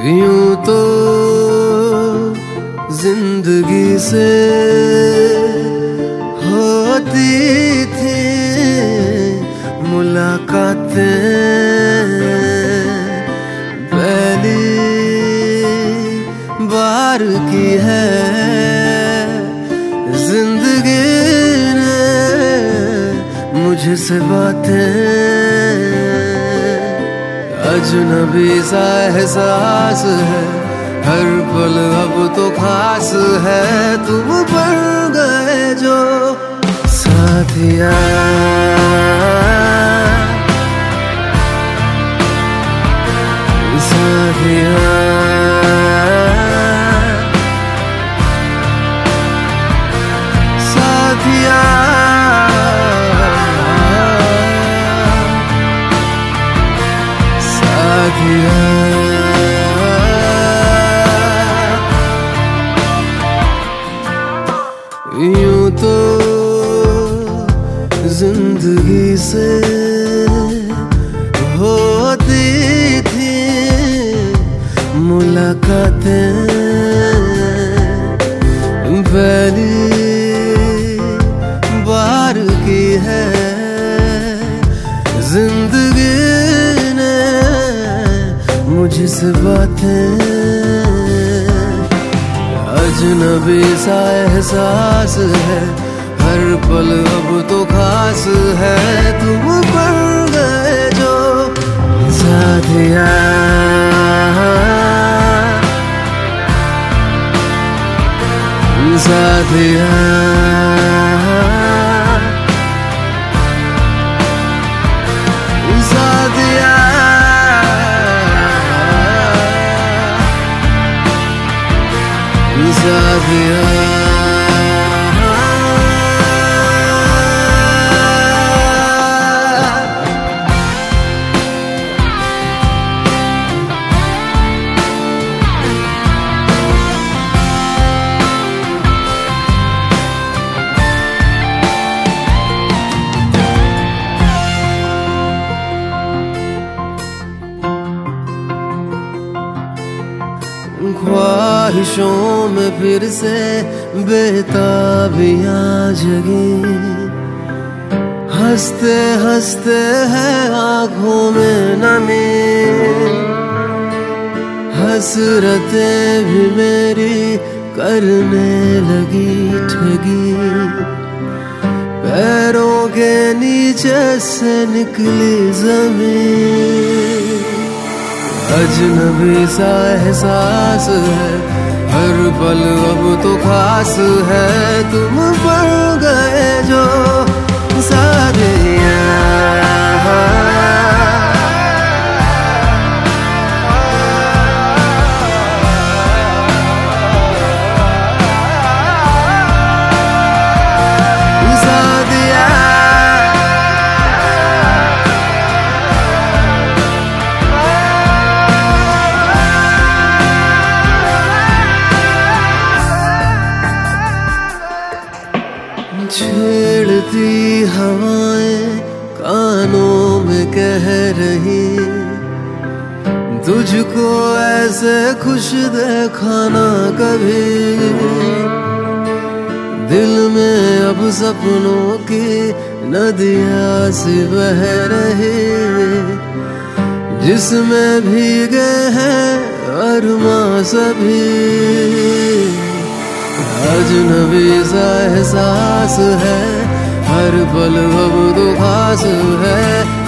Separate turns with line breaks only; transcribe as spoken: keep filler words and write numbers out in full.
यूं तो जिंदगी से होती थी मुलाकातें, पहली बार की है जिंदगी ने मुझसे बातें। अजनबी सा एहसास है, हर पल अब तो खास है, तुम बन गए जो साथिया। साथिया साथिया साथिया। यूं तो जिंदगी से होती थी मुलाकातें, पहली बार की है जिंदगी ने मुझसे बातें। अजनबी सा एहसास है, हर पल अब तो खास है, तुम बन गए जो साथिया। साथिया साथिया साथिया। ख्वाहिशों में फिर से बेताबियां जगी, हंसते हंसते है आँखों में नमी, हसरतें भी मेरी करने लगी ठगी, पैरों के नीचे से निकली जमीन। अजनबी सा एहसास है, हर पल अब तो खास है, तुम बन गए जो साथिया। छेड़ती हवाएं कानों में कह रही, तुझको ऐसे खुश देखा ना कभी, दिल में अब सपनों की नदियाँ सी बह रही, जिसमें भीगे हैं अरमां सभी। अजनबी सा एहसास है, हर पल अब तो खास है,